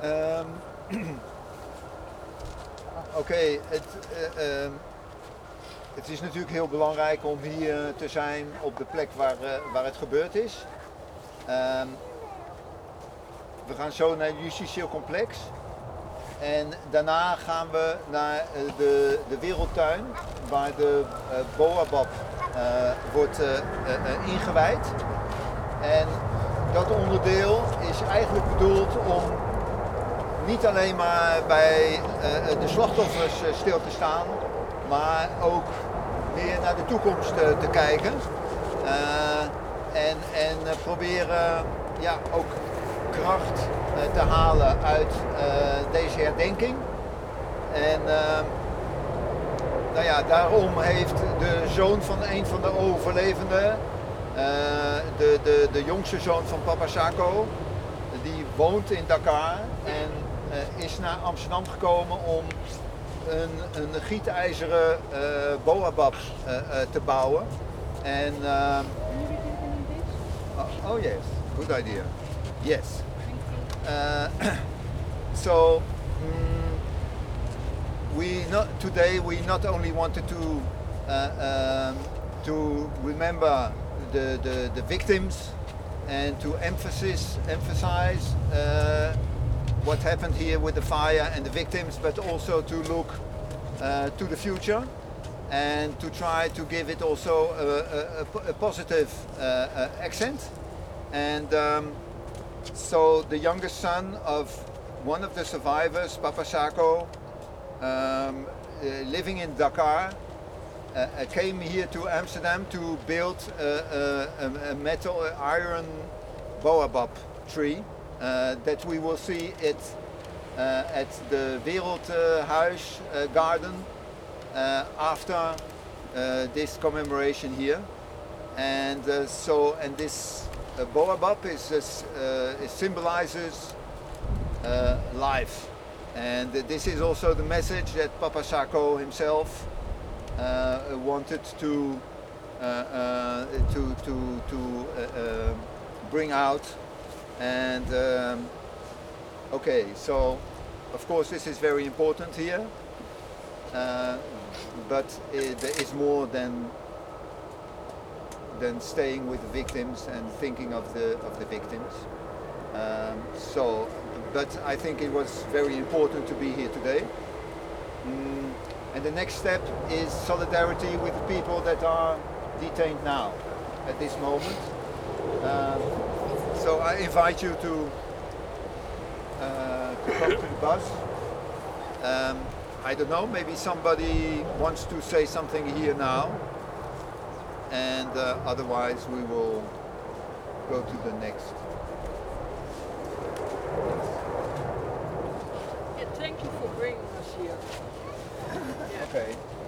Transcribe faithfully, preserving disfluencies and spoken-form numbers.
Um, Oké, okay, het, uh, um, het is natuurlijk heel belangrijk om hier te zijn op de plek waar, uh, waar het gebeurd is. Um, we gaan zo naar het justitieel complex. En daarna gaan we naar uh, de, de wereldtuin waar de uh, Boabab uh, wordt uh, uh, uh, ingewijd. En dat onderdeel is eigenlijk bedoeld om niet alleen maar bij uh, de slachtoffers uh, stil te staan, maar ook meer naar de toekomst uh, te kijken. Uh, en en uh, proberen ja, ook kracht uh, te halen uit uh, deze herdenking. En uh, nou ja, daarom heeft de zoon van een van de overlevenden, uh, de, de, de jongste zoon van Papa Sako, die woont in Dakar en uh, is naar Amsterdam gekomen om een, een gietijzeren uh, Boabab uh, uh, te bouwen. En uh, oh, oh yes, good idea. Yes. Uh, so um, we not today we not only wanted to uh, um, to remember the, the, the victims and to emphasize emphasize uh, what happened here with the fire and the victims, but also to look uh, to the future and to try to give it also a, a, a positive uh, uh, accent. And um, so the youngest son of one of the survivors, Papa Sako, um, uh, living in Dakar, uh, came here to Amsterdam to build a, a, a metal a iron Boabab tree uh, that we will see it uh, at the Wereldhuis uh, garden uh, after uh, this commemoration here. And uh, so, and this uh, Boabab is, uh, it symbolizes uh, life. And this is also the message that Papa Sako himself uh, wanted to uh, uh, to to to uh, uh, bring out. And um, okay, so of course this is very important here, uh, but it, there is more than than staying with the victims and thinking of the of the victims. Um, so, but I think it was very important to be here today. Mm, and the next step is solidarity with the people that are detained now, at this moment. Um, so I invite you to uh, to come to the bus. Um, I don't know, maybe somebody wants to say something here now, and uh, otherwise we will go to the next. Yeah, thank you for bringing us here. Yeah. Okay.